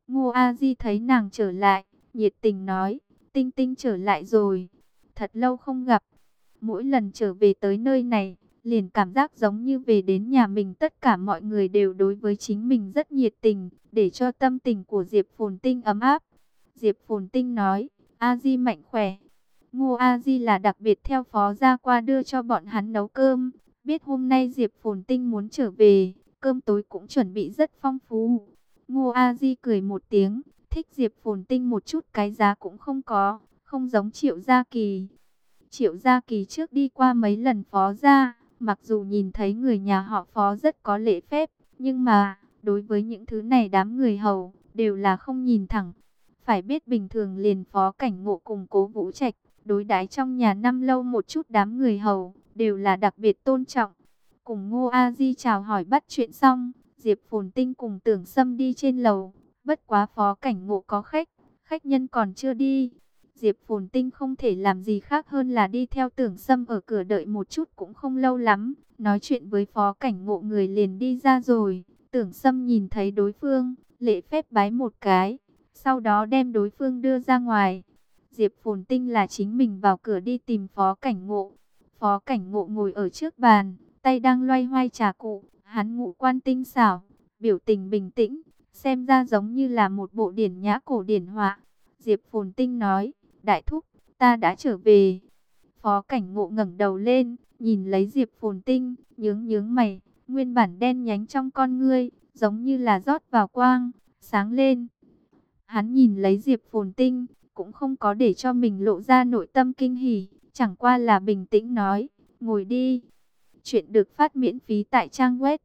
Ngô A Di thấy nàng trở lại, nhiệt tình nói, Tinh Tinh trở lại rồi, thật lâu không gặp. Mỗi lần trở về tới nơi này, liền cảm giác giống như về đến nhà mình. Tất cả mọi người đều đối với chính mình rất nhiệt tình, để cho tâm tình của Diệp Phồn Tinh ấm áp. Diệp Phồn Tinh nói, A Di mạnh khỏe. Ngô A Di là đặc biệt theo phó gia qua đưa cho bọn hắn nấu cơm. Biết hôm nay Diệp Phồn Tinh muốn trở về, cơm tối cũng chuẩn bị rất phong phú. Ngô A Di cười một tiếng, thích Diệp Phồn Tinh một chút cái giá cũng không có, không giống Triệu Gia Kỳ. Triệu Gia Kỳ trước đi qua mấy lần phó gia, mặc dù nhìn thấy người nhà họ phó rất có lễ phép, nhưng mà đối với những thứ này đám người hầu đều là không nhìn thẳng. Phải biết bình thường liền Phó Cảnh Ngộ cùng Cố Vũ Trạch đối đãi trong nhà năm lâu một chút, đám người hầu đều là đặc biệt tôn trọng. Cùng Ngô A Di chào hỏi bắt chuyện xong, Diệp Phồn Tinh cùng Tưởng Sâm đi trên lầu. Bất quá Phó Cảnh Ngộ có khách, khách nhân còn chưa đi. Diệp Phồn Tinh không thể làm gì khác hơn là đi theo Tưởng Sâm ở cửa đợi một chút, cũng không lâu lắm. Nói chuyện với Phó Cảnh Ngộ người liền đi ra rồi. Tưởng Sâm nhìn thấy đối phương, lễ phép bái một cái, sau đó đem đối phương đưa ra ngoài. Diệp Phồn Tinh là chính mình vào cửa đi tìm Phó Cảnh Ngộ. Phó Cảnh Ngộ ngồi ở trước bàn, tay đang loay hoay trà cụ. Hắn ngũ quan tinh xảo, biểu tình bình tĩnh, xem ra giống như là một bộ điển nhã cổ điển họa. Diệp Phồn Tinh nói, Đại thúc, ta đã trở về. Phó Cảnh Ngộ ngẩng đầu lên, nhìn lấy Diệp Phồn Tinh, nhướng nhướng mày, nguyên bản đen nhánh trong con ngươi, giống như là rót vào quang, sáng lên. Hắn nhìn lấy Diệp Phồn Tinh, cũng không có để cho mình lộ ra nội tâm kinh hỉ, chẳng qua là bình tĩnh nói, ngồi đi. Chuyện được phát miễn phí tại trang web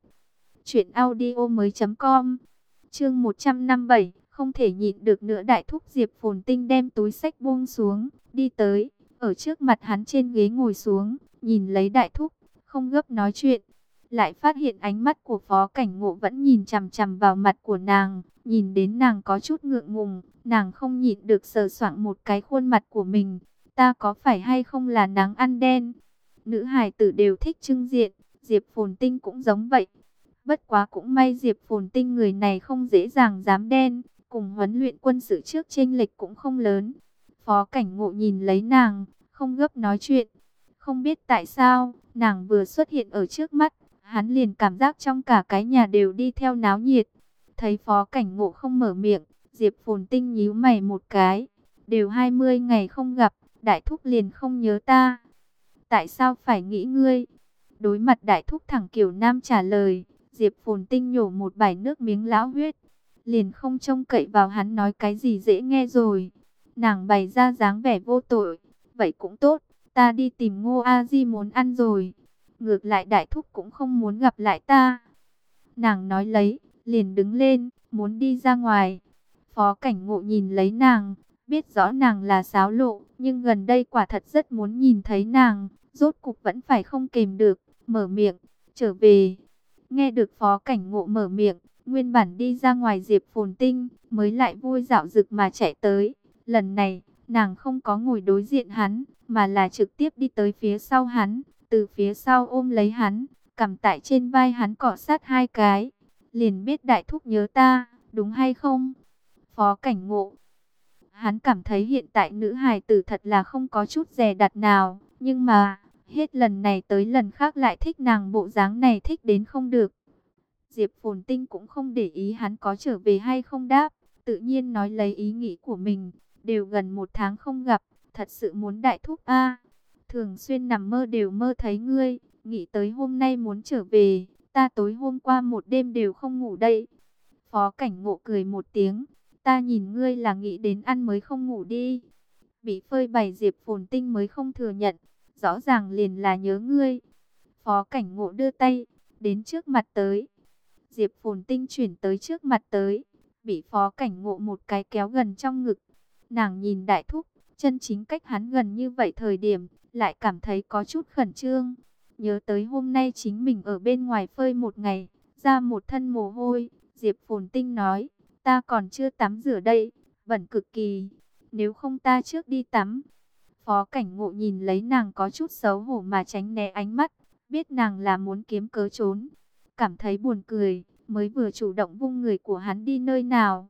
truyệnaudiomoi.com. Chương 157, không thể nhịn được nữa. Đại thúc. Diệp Phồn Tinh đem túi xách buông xuống, đi tới, ở trước mặt hắn trên ghế ngồi xuống, nhìn lấy đại thúc, không gấp nói chuyện. Lại phát hiện ánh mắt của Phó Cảnh Ngộ vẫn nhìn chằm chằm vào mặt của nàng, nhìn đến nàng có chút ngượng ngùng, nàng không nhịn được sờ soạng một cái khuôn mặt của mình. Ta có phải hay không là nắng ăn đen? Nữ hài tử đều thích trưng diện, Diệp Phồn Tinh cũng giống vậy. Bất quá cũng may Diệp Phồn Tinh người này không dễ dàng dám đen, cùng huấn luyện quân sự trước chênh lệch cũng không lớn. Phó Cảnh Ngộ nhìn lấy nàng, không gấp nói chuyện. Không biết tại sao, nàng vừa xuất hiện ở trước mắt, hắn liền cảm giác trong cả cái nhà đều đi theo náo nhiệt. Thấy Phó Cảnh Ngộ không mở miệng, Diệp Phồn Tinh nhíu mày một cái. Đều 20 ngày không gặp, đại thúc liền không nhớ ta. Tại sao phải nghĩ ngươi? Đối mặt đại thúc thẳng kiểu nam trả lời, Diệp Phồn Tinh nhổ một bãi nước miếng lão huyết, liền không trông cậy vào hắn nói cái gì dễ nghe rồi. Nàng bày ra dáng vẻ vô tội, vậy cũng tốt, ta đi tìm Ngô A Di muốn ăn rồi. Ngược lại đại thúc cũng không muốn gặp lại ta. Nàng nói lấy, liền đứng lên, muốn đi ra ngoài. Phó Cảnh Ngộ nhìn lấy nàng, biết rõ nàng là xáo lộ, nhưng gần đây quả thật rất muốn nhìn thấy nàng, rốt cục vẫn phải không kềm được, mở miệng, trở về. Nghe được Phó Cảnh Ngộ mở miệng, nguyên bản đi ra ngoài Diệp Phồn Tinh mới lại vui dạo dực mà chạy tới. Lần này, nàng không có ngồi đối diện hắn, mà là trực tiếp đi tới phía sau hắn, từ phía sau ôm lấy hắn, cằm tại trên vai hắn cọ sát hai cái. Liền biết đại thúc nhớ ta, đúng hay không? Phó Cảnh Ngộ, hắn cảm thấy hiện tại nữ hài tử thật là không có chút dè đặt nào, nhưng mà hết lần này tới lần khác lại thích nàng bộ dáng này, thích đến không được. Diệp Phồn Tinh cũng không để ý hắn có trở về hay không đáp, tự nhiên nói lấy ý nghĩ của mình, đều gần 1 tháng không gặp, thật sự muốn đại thúc a. Thường xuyên nằm mơ đều mơ thấy ngươi, nghĩ tới hôm nay muốn trở về, ta tối hôm qua một đêm đều không ngủ đây. Phó Cảnh Ngộ cười một tiếng, ta nhìn ngươi là nghĩ đến ăn mới không ngủ đi. Bị phơi bày Diệp Phồn Tinh mới không thừa nhận, rõ ràng liền là nhớ ngươi. Phó Cảnh Ngộ đưa tay, đến trước mặt tới. Diệp Phồn Tinh chuyển tới trước mặt tới, bị Phó Cảnh Ngộ một cái kéo gần trong ngực. Nàng nhìn đại thúc, chân chính cách hắn gần như vậy thời điểm, lại cảm thấy có chút khẩn trương. Nhớ tới hôm nay chính mình ở bên ngoài phơi một ngày, ra một thân mồ hôi. Diệp Phồn Tinh nói, ta còn chưa tắm rửa đây, bẩn cực kỳ. Nếu không ta trước đi tắm. Phó Cảnh Ngộ nhìn lấy nàng có chút xấu hổ mà tránh né ánh mắt, biết nàng là muốn kiếm cớ trốn. Cảm thấy buồn cười, mới vừa chủ động vung người của hắn đi nơi nào.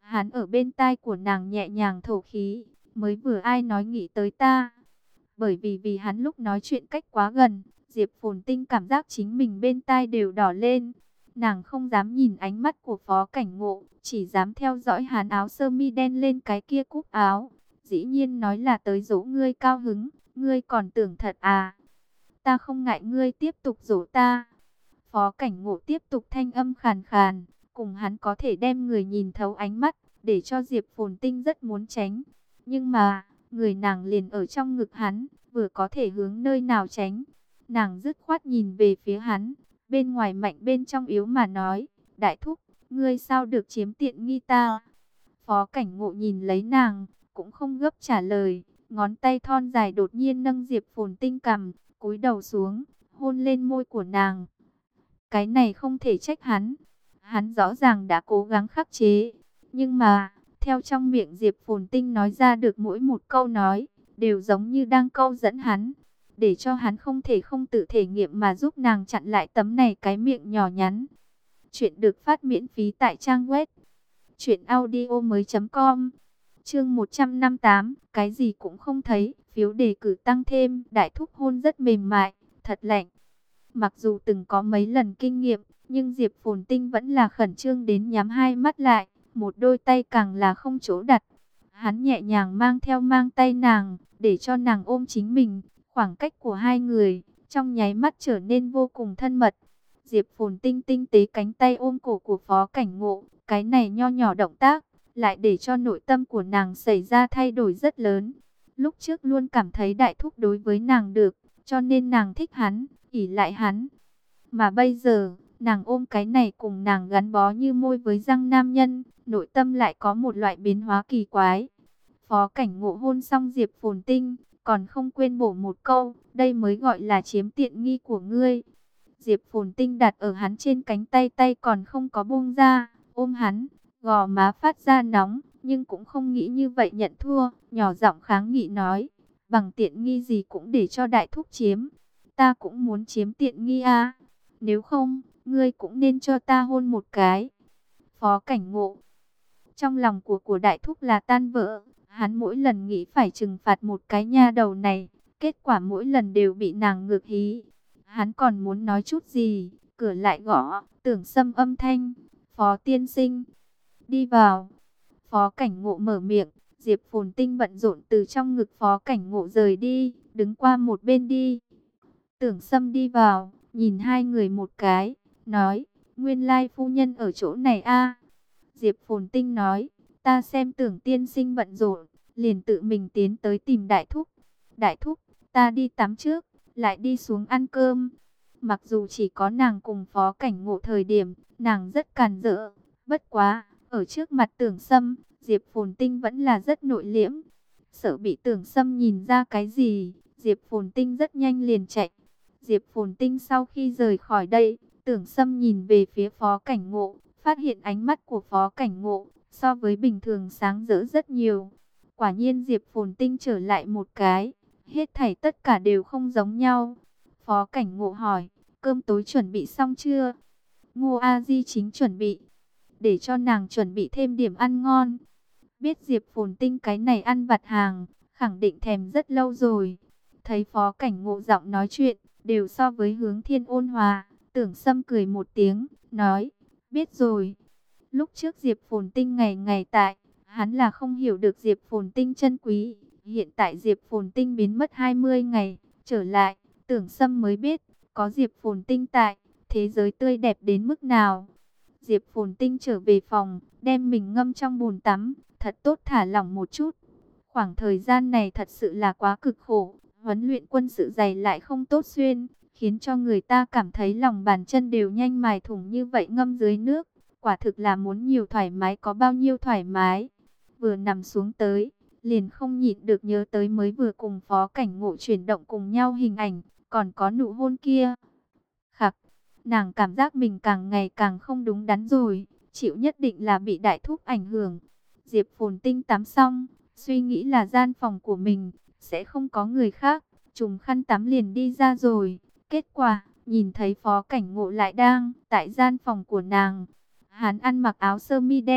Hắn ở bên tai của nàng nhẹ nhàng thổ khí, mới vừa ai nói nghĩ tới ta. Bởi vì hắn lúc nói chuyện cách quá gần, Diệp Phồn Tinh cảm giác chính mình bên tai đều đỏ lên. Nàng không dám nhìn ánh mắt của Phó Cảnh Ngộ, chỉ dám theo dõi hắn áo sơ mi đen lên cái kia cúc áo. Dĩ nhiên nói là tới dỗ ngươi cao hứng, ngươi còn tưởng thật à? Ta không ngại ngươi tiếp tục dỗ ta. Phó Cảnh Ngộ tiếp tục thanh âm khàn khàn, cùng hắn có thể đem người nhìn thấu ánh mắt, để cho Diệp Phồn Tinh rất muốn tránh. Nhưng mà, người nàng liền ở trong ngực hắn, vừa có thể hướng nơi nào tránh. Nàng dứt khoát nhìn về phía hắn, bên ngoài mạnh bên trong yếu mà nói, đại thúc, ngươi sao được chiếm tiện nghi ta? Phó Cảnh Ngộ nhìn lấy nàng, cũng không gấp trả lời, ngón tay thon dài đột nhiên nâng Diệp Phồn Tinh cằm, cúi đầu xuống, hôn lên môi của nàng. Cái này không thể trách hắn, hắn rõ ràng đã cố gắng khắc chế, nhưng mà, theo trong miệng Diệp Phồn Tinh nói ra được mỗi một câu nói, đều giống như đang câu dẫn hắn, để cho hắn không thể không tự thể nghiệm mà giúp nàng chặn lại tấm này cái miệng nhỏ nhắn. Chuyện được phát miễn phí tại trang web truyệnaudiomoi.com. Chương 158, cái gì cũng không thấy, phiếu đề cử tăng thêm, đại thúc hôn rất mềm mại, thật lạnh. Mặc dù từng có mấy lần kinh nghiệm, nhưng Diệp Phồn Tinh vẫn là khẩn trương đến nhắm hai mắt lại, một đôi tay càng là không chỗ đặt. Hắn nhẹ nhàng mang tay nàng, để cho nàng ôm chính mình, khoảng cách của hai người, trong nháy mắt trở nên vô cùng thân mật. Diệp Phồn Tinh tinh tế cánh tay ôm cổ của Phó Cảnh Ngộ, cái này nho nhỏ động tác, lại để cho nội tâm của nàng xảy ra thay đổi rất lớn. Lúc trước luôn cảm thấy đại thúc đối với nàng được, cho nên nàng thích hắn, ỷ lại hắn. Mà bây giờ, nàng ôm cái này cùng nàng gắn bó như môi với răng nam nhân, nội tâm lại có một loại biến hóa kỳ quái. Phó Cảnh Ngộ hôn xong Diệp Phồn Tinh, còn không quên bổ một câu, đây mới gọi là chiếm tiện nghi của ngươi. Diệp Phồn Tinh đặt ở hắn trên cánh tay, tay còn không có buông ra, ôm hắn, gò má phát ra nóng, nhưng cũng không nghĩ như vậy nhận thua, nhỏ giọng kháng nghị nói, bằng tiện nghi gì cũng để cho đại thúc chiếm, ta cũng muốn chiếm tiện nghi à, nếu không, ngươi cũng nên cho ta hôn một cái. Phó Cảnh Ngộ, trong lòng của đại thúc là tan vỡ, hắn mỗi lần nghĩ phải trừng phạt một cái nha đầu này, kết quả mỗi lần đều bị nàng ngược hí. Hắn còn muốn nói chút gì, cửa lại gõ, Tưởng Sâm âm thanh, Phó tiên sinh, đi vào. Phó Cảnh Ngộ mở miệng, Diệp Phồn Tinh bận rộn từ trong ngực Phó Cảnh Ngộ rời đi, đứng qua một bên đi. Tưởng Sâm đi vào, nhìn hai người một cái, nói, nguyên lai phu nhân ở chỗ này a. Diệp Phồn Tinh nói, ta xem Tưởng tiên sinh bận rộn, liền tự mình tiến tới tìm đại thúc. Đại thúc, ta đi tắm trước, lại đi xuống ăn cơm. Mặc dù chỉ có nàng cùng Phó Cảnh Ngộ thời điểm, nàng rất càn rỡ, bất quá, ở trước mặt Tưởng Sâm, Diệp Phồn Tinh vẫn là rất nội liễm. Sợ bị Tưởng Sâm nhìn ra cái gì, Diệp Phồn Tinh rất nhanh liền chạy. Diệp Phồn Tinh sau khi rời khỏi đây, Tưởng Sâm nhìn về phía Phó Cảnh Ngộ, phát hiện ánh mắt của Phó Cảnh Ngộ so với bình thường sáng rỡ rất nhiều. Quả nhiên Diệp Phồn Tinh trở lại một cái, hết thảy tất cả đều không giống nhau. Phó Cảnh Ngộ hỏi, cơm tối chuẩn bị xong chưa? Ngô A Di chính chuẩn bị, để cho nàng chuẩn bị thêm điểm ăn ngon. Biết Diệp Phồn Tinh cái này ăn vặt hàng, khẳng định thèm rất lâu rồi. Thấy Phó Cảnh Ngộ giọng nói chuyện, đều so với Hướng Thiên ôn hòa, Tưởng Sâm cười một tiếng, nói, biết rồi. Lúc trước Diệp Phồn Tinh ngày ngày tại, hắn là không hiểu được Diệp Phồn Tinh chân quý. Hiện tại Diệp Phồn Tinh biến mất 20 ngày, trở lại, Tưởng Sâm mới biết, có Diệp Phồn Tinh tại, thế giới tươi đẹp đến mức nào. Diệp Phồn Tinh trở về phòng, đem mình ngâm trong bồn tắm, thật tốt thả lỏng một chút. Khoảng thời gian này thật sự là quá cực khổ, huấn luyện quân sự dày lại không tốt xuyên, khiến cho người ta cảm thấy lòng bàn chân đều nhanh mài thủng như vậy ngâm dưới nước. Quả thực là muốn nhiều thoải mái có bao nhiêu thoải mái. Vừa nằm xuống tới, liền không nhịn được nhớ tới mới vừa cùng Phó Cảnh Ngộ chuyển động cùng nhau hình ảnh, còn có nụ hôn kia. Khắc, nàng cảm giác mình càng ngày càng không đúng đắn rồi, chịu nhất định là bị đại thúc ảnh hưởng. Diệp Phồn Tinh tắm xong, suy nghĩ là gian phòng của mình, sẽ không có người khác, trùm khăn tắm liền đi ra rồi. Kết quả, nhìn thấy Phó Cảnh Ngộ lại đang tại gian phòng của nàng. Hắn ăn mặc áo sơ mi đen,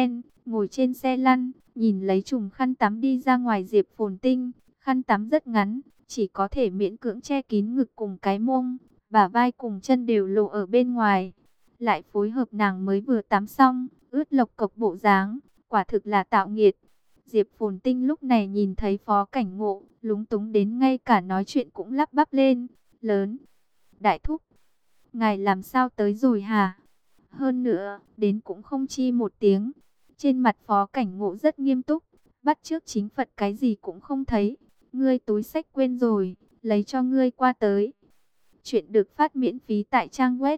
ngồi trên xe lăn, nhìn lấy chùm khăn tắm đi ra ngoài. Diệp Phồn Tinh, khăn tắm rất ngắn, chỉ có thể miễn cưỡng che kín ngực cùng cái mông, bả vai cùng chân đều lộ ở bên ngoài. Lại phối hợp nàng mới vừa tắm xong, ướt lộc cộc bộ dáng, quả thực là tạo nghiệt. Diệp Phồn Tinh lúc này nhìn thấy Phó Cảnh Ngộ, lúng túng đến ngay cả nói chuyện cũng lắp bắp lên, lớn. Đại thúc, ngài làm sao tới rồi hả? Hơn nữa, đến cũng không chi một tiếng. Trên mặt Phó Cảnh Ngộ rất nghiêm túc, bắt chước chính Phật cái gì cũng không thấy. Ngươi túi xách quên rồi, lấy cho ngươi qua tới. Chuyện được phát miễn phí tại trang web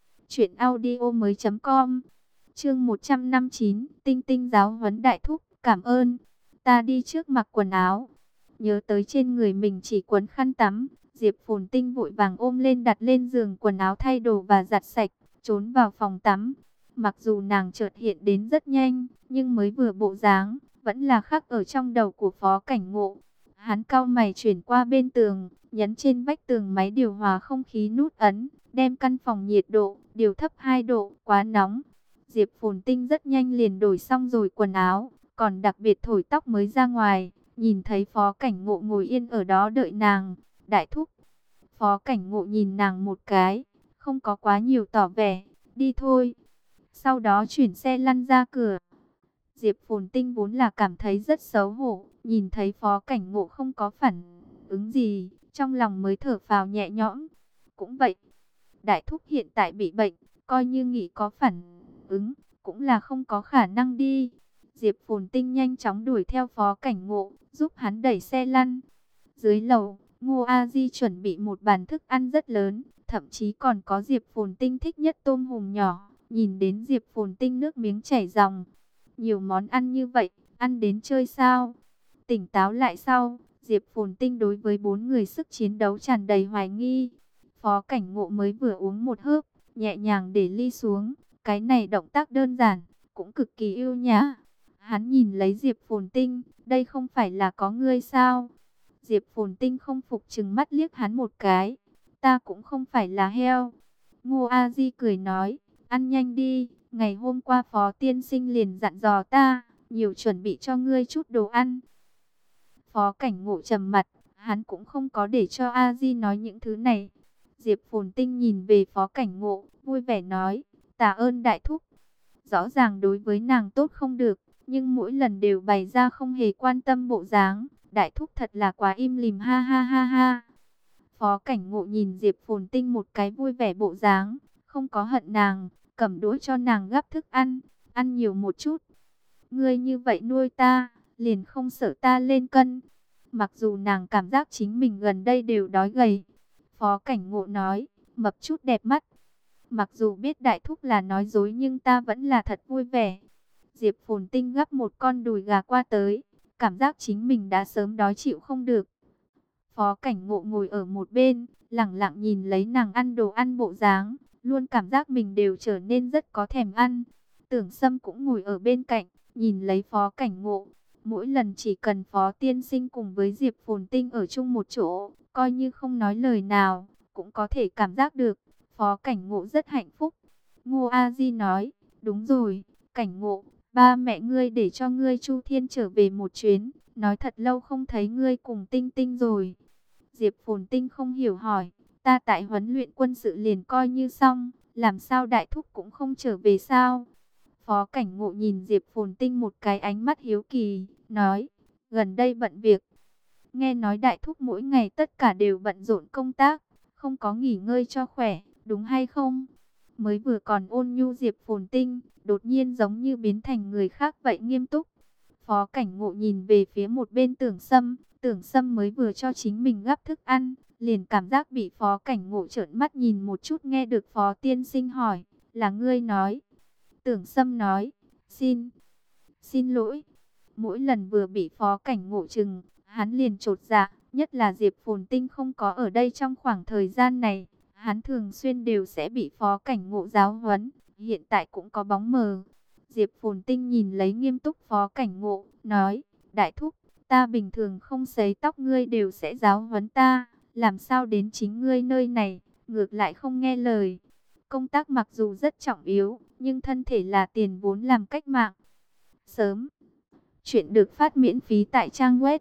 truyệnaudiomoi.com. Chương 159, Tinh Tinh giáo huấn đại thúc, cảm ơn. Ta đi trước mặc quần áo. Nhớ tới trên người mình chỉ quấn khăn tắm, Diệp Phồn Tinh vội vàng ôm lên đặt lên giường quần áo thay đồ và giặt sạch, trốn vào phòng tắm. Mặc dù nàng chợt hiện đến rất nhanh, nhưng mới vừa bộ dáng, vẫn là khắc ở trong đầu của Phó Cảnh Ngộ. Hắn cau mày chuyển qua bên tường, nhấn trên vách tường máy điều hòa không khí nút ấn, đem căn phòng nhiệt độ điều thấp 2 độ, quá nóng. Diệp Phồn Tinh rất nhanh liền đổi xong rồi quần áo, còn đặc biệt thổi tóc mới ra ngoài, nhìn thấy Phó Cảnh Ngộ ngồi yên ở đó đợi nàng. Đại thúc. Phó Cảnh Ngộ nhìn nàng một cái, không có quá nhiều tỏ vẻ, đi thôi. Sau đó chuyển xe lăn ra cửa. Diệp Phồn Tinh vốn là cảm thấy rất xấu hổ, nhìn thấy Phó Cảnh Ngộ không có phản ứng gì, trong lòng mới thở phào nhẹ nhõm. Cũng vậy, đại thúc hiện tại bị bệnh, coi như nghĩ có phản ứng, cũng là không có khả năng đi. Diệp Phồn Tinh nhanh chóng đuổi theo Phó Cảnh Ngộ, giúp hắn đẩy xe lăn. Dưới lầu, Ngô A Di chuẩn bị một bàn thức ăn rất lớn, thậm chí còn có Diệp Phồn Tinh thích nhất tôm hùm nhỏ. Nhìn đến Diệp Phồn Tinh nước miếng chảy ròng. Nhiều món ăn như vậy, ăn đến chơi sao? Tỉnh táo lại sau, Diệp Phồn Tinh đối với 4 người sức chiến đấu tràn đầy hoài nghi. Phó Cảnh Ngộ mới vừa uống một hớp, nhẹ nhàng để ly xuống. Cái này động tác đơn giản, cũng cực kỳ ưu nhã. Hắn nhìn lấy Diệp Phồn Tinh, đây không phải là có ngươi sao? Diệp Phồn Tinh không phục trừng mắt liếc hắn một cái. Ta cũng không phải là heo. Ngô A Di cười nói, ăn nhanh đi. Ngày hôm qua Phó Tiên Sinh liền dặn dò ta, nhiều chuẩn bị cho ngươi chút đồ ăn. Phó Cảnh Ngộ trầm mặt, hắn cũng không có để cho A Di nói những thứ này. Diệp Phồn Tinh nhìn về Phó Cảnh Ngộ, vui vẻ nói, tạ ơn đại thúc. Rõ ràng đối với nàng tốt không được, nhưng mỗi lần đều bày ra không hề quan tâm bộ dáng. Đại thúc thật là quá im lìm, ha ha ha ha. Phó Cảnh Ngộ nhìn Diệp Phồn Tinh một cái vui vẻ bộ dáng, không có hận nàng, cầm đũa cho nàng gắp thức ăn, ăn nhiều một chút. Ngươi như vậy nuôi ta, liền không sợ ta lên cân. Mặc dù nàng cảm giác chính mình gần đây đều đói gầy. Phó Cảnh Ngộ nói, mập chút đẹp mắt. Mặc dù biết đại thúc là nói dối nhưng ta vẫn là thật vui vẻ. Diệp Phồn Tinh gắp một con đùi gà qua tới, cảm giác chính mình đã sớm đói chịu không được. Phó Cảnh Ngộ ngồi ở một bên, lẳng lặng nhìn lấy nàng ăn đồ ăn bộ dáng, luôn cảm giác mình đều trở nên rất có thèm ăn. Tưởng Sâm cũng ngồi ở bên cạnh, nhìn lấy Phó Cảnh Ngộ. Mỗi lần chỉ cần Phó Tiên Sinh cùng với Diệp Phồn Tinh ở chung một chỗ, coi như không nói lời nào, cũng có thể cảm giác được Phó Cảnh Ngộ rất hạnh phúc. Ngô A Di nói, đúng rồi, Cảnh Ngộ, ba mẹ ngươi để cho ngươi Chu Thiên trở về một chuyến, nói thật lâu không thấy ngươi cùng Tinh Tinh rồi. Diệp Phồn Tinh không hiểu hỏi, ta tại huấn luyện quân sự liền coi như xong, làm sao đại thúc cũng không trở về sao? Phó Cảnh Ngộ nhìn Diệp Phồn Tinh một cái ánh mắt hiếu kỳ, nói, gần đây bận việc. Nghe nói đại thúc mỗi ngày tất cả đều bận rộn công tác, không có nghỉ ngơi cho khỏe, đúng hay không? Mới vừa còn ôn nhu Diệp Phồn Tinh, đột nhiên giống như biến thành người khác vậy nghiêm túc. Phó Cảnh Ngộ nhìn về phía một bên Tưởng Sâm mới vừa cho chính mình gắp thức ăn, liền cảm giác bị Phó Cảnh Ngộ trợn mắt nhìn một chút. Nghe được Phó Tiên Sinh hỏi, là ngươi nói? Tưởng Sâm nói, xin lỗi. Mỗi lần vừa bị Phó Cảnh Ngộ trừng, hắn liền chột dạ, nhất là Diệp Phồn Tinh không có ở đây trong khoảng thời gian này, hắn thường xuyên đều sẽ bị Phó Cảnh Ngộ giáo huấn, hiện tại cũng có bóng mờ. Diệp Phồn Tinh nhìn lấy nghiêm túc Phó Cảnh Ngộ, nói, đại thúc, ta bình thường không sấy tóc ngươi đều sẽ giáo huấn ta, làm sao đến chính ngươi nơi này, ngược lại không nghe lời. Công tác mặc dù rất trọng yếu, nhưng thân thể là tiền vốn làm cách mạng. sớm. Chuyện được phát miễn phí tại trang web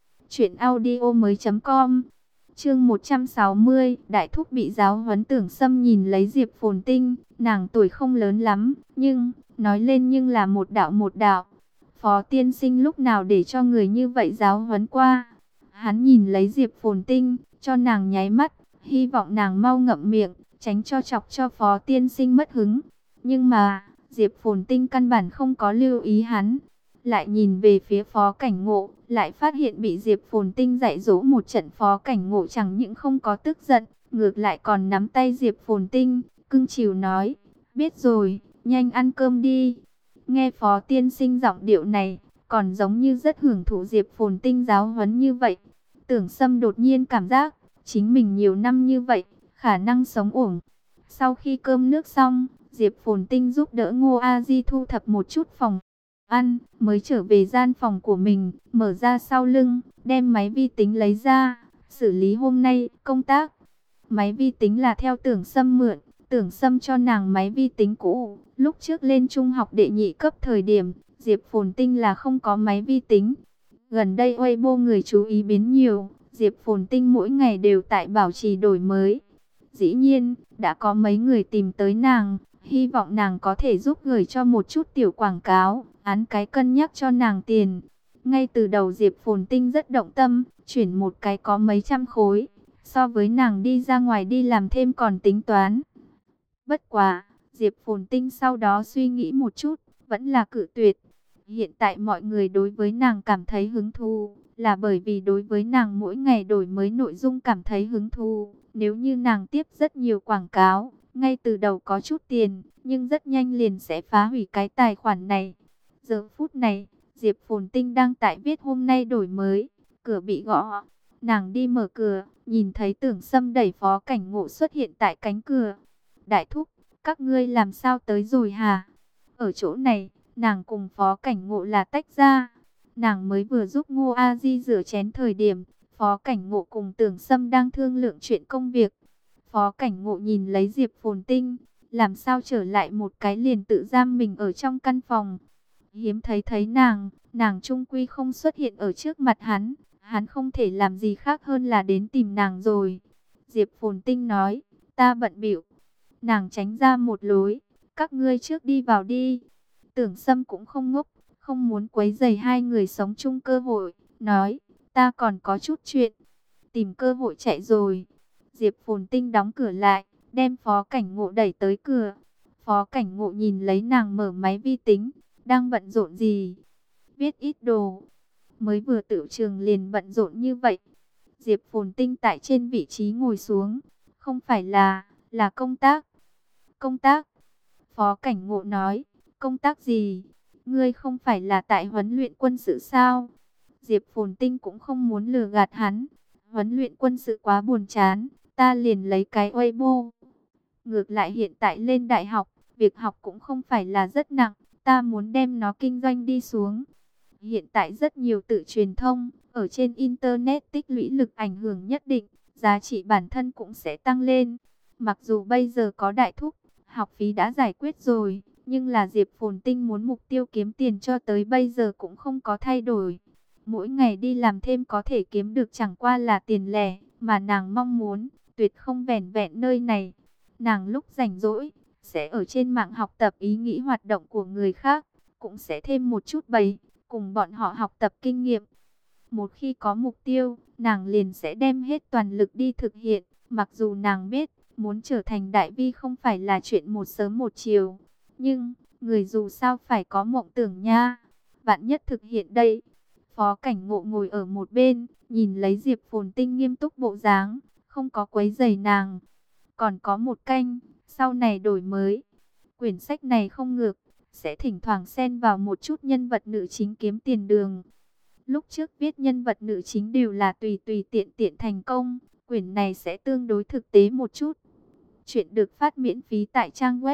truyệnaudiomoi.com. Chương 160, Đại thúc bị giáo huấn. Tưởng Sâm nhìn lấy Diệp Phồn Tinh, nàng tuổi không lớn lắm, nhưng nói lên nhưng là một đạo một đạo. Phó tiên sinh lúc nào để cho người như vậy giáo huấn qua? Hắn nhìn lấy Diệp Phồn Tinh, cho nàng nháy mắt, hy vọng nàng mau ngậm miệng, tránh cho chọc cho Phó tiên sinh mất hứng. Nhưng mà, Diệp Phồn Tinh căn bản không có lưu ý hắn. Lại nhìn về phía Phó Cảnh Ngộ, lại phát hiện bị Diệp Phồn Tinh dạy dỗ một trận. Phó Cảnh Ngộ chẳng những không có tức giận, ngược lại còn nắm tay Diệp Phồn Tinh, cưng chiều nói, biết rồi, nhanh ăn cơm đi. Nghe Phó tiên sinh giọng điệu này, còn giống như rất hưởng thụ Diệp Phồn Tinh giáo huấn như vậy. Tưởng Sâm đột nhiên cảm giác, chính mình nhiều năm như vậy, khả năng sống ổn. Sau khi cơm nước xong, Diệp Phồn Tinh giúp đỡ Ngô A Di thu thập một chút phòng ăn, mới trở về gian phòng của mình, mở ra sau lưng, đem máy vi tính lấy ra, xử lý hôm nay công tác. Máy vi tính là theo Tưởng Sâm mượn, Tưởng Sâm cho nàng máy vi tính cũ. Lúc trước lên trung học đệ nhị cấp thời điểm, Diệp Phồn Tinh là không có máy vi tính. Gần đây Weibo người chú ý biến nhiều, Diệp Phồn Tinh mỗi ngày đều tại bảo trì đổi mới. Dĩ nhiên, đã có mấy người tìm tới nàng, hy vọng nàng có thể giúp gửi cho một chút tiểu quảng cáo, án cái cân nhắc cho nàng tiền. Ngay từ đầu Diệp Phồn Tinh rất động tâm, chuyển một cái có mấy trăm khối, so với nàng đi ra ngoài đi làm thêm còn tính toán. Bất quá, Diệp Phồn Tinh sau đó suy nghĩ một chút, vẫn là cự tuyệt. Hiện tại mọi người đối với nàng cảm thấy hứng thú, là bởi vì đối với nàng mỗi ngày đổi mới nội dung cảm thấy hứng thú. Nếu như nàng tiếp rất nhiều quảng cáo, ngay từ đầu có chút tiền, nhưng rất nhanh liền sẽ phá hủy cái tài khoản này. Giờ phút này, Diệp Phồn Tinh đang tại viết hôm nay đổi mới, cửa bị gõ. Nàng đi mở cửa, nhìn thấy Tưởng Sâm đẩy Phó Cảnh Ngộ xuất hiện tại cánh cửa. Đại thúc, các ngươi làm sao tới rồi hả? Ở chỗ này, nàng cùng Phó Cảnh Ngộ là tách ra. Nàng mới vừa giúp Ngô A Di rửa chén thời điểm, Phó Cảnh Ngộ cùng Tưởng Sâm đang thương lượng chuyện công việc. Phó Cảnh Ngộ nhìn lấy Diệp Phồn Tinh, làm sao trở lại một cái liền tự giam mình ở trong căn phòng. Hiếm thấy nàng trung quy không xuất hiện ở trước mặt hắn, hắn không thể làm gì khác hơn là đến tìm nàng rồi. Diệp Phồn Tinh nói, ta bận bịu. Nàng tránh ra một lối, các ngươi trước đi vào đi. Tưởng Sâm cũng không ngốc, không muốn quấy rầy hai người sống chung cơ hội, nói, ta còn có chút chuyện, tìm cơ hội chạy rồi. Diệp Phồn Tinh đóng cửa lại, đem Phó Cảnh Ngộ đẩy tới cửa. Phó Cảnh Ngộ nhìn lấy nàng mở máy vi tính, đang bận rộn gì? Viết ít đồ. Mới vừa tựu trường liền bận rộn như vậy. Diệp Phồn Tinh tại trên vị trí ngồi xuống, không phải là công tác. Công tác? Phó Cảnh Ngộ nói, công tác gì? Ngươi không phải là tại huấn luyện quân sự sao? Diệp Phồn Tinh cũng không muốn lừa gạt hắn. Huấn luyện quân sự quá buồn chán, ta liền lấy cái Weibo. Ngược lại hiện tại lên đại học, việc học cũng không phải là rất nặng, ta muốn đem nó kinh doanh đi xuống. Hiện tại rất nhiều tự truyền thông, ở trên Internet tích lũy lực ảnh hưởng nhất định, giá trị bản thân cũng sẽ tăng lên. Mặc dù bây giờ có đại thúc, học phí đã giải quyết rồi, nhưng là Diệp Phồn Tinh muốn mục tiêu kiếm tiền cho tới bây giờ cũng không có thay đổi. Mỗi ngày đi làm thêm có thể kiếm được chẳng qua là tiền lẻ, mà nàng mong muốn, tuyệt không vẻn vẹn nơi này. Nàng lúc rảnh rỗi, sẽ ở trên mạng học tập ý nghĩ hoạt động của người khác, cũng sẽ thêm một chút bày, cùng bọn họ học tập kinh nghiệm. Một khi có mục tiêu, nàng liền sẽ đem hết toàn lực đi thực hiện, mặc dù nàng biết, muốn trở thành đại vi không phải là chuyện một sớm một chiều. Nhưng, người dù sao phải có mộng tưởng nha, vạn nhất thực hiện đây. Phó Cảnh Ngộ ngồi ở một bên, nhìn lấy Diệp Phồn Tinh nghiêm túc bộ dáng, không có quấy rầy nàng. Còn có một canh, sau này đổi mới. Quyển sách này không ngược, sẽ thỉnh thoảng xen vào một chút nhân vật nữ chính kiếm tiền đường. Lúc trước viết nhân vật nữ chính đều là tùy tùy tiện tiện thành công, quyển này sẽ tương đối thực tế một chút. Chuyện được phát miễn phí tại trang web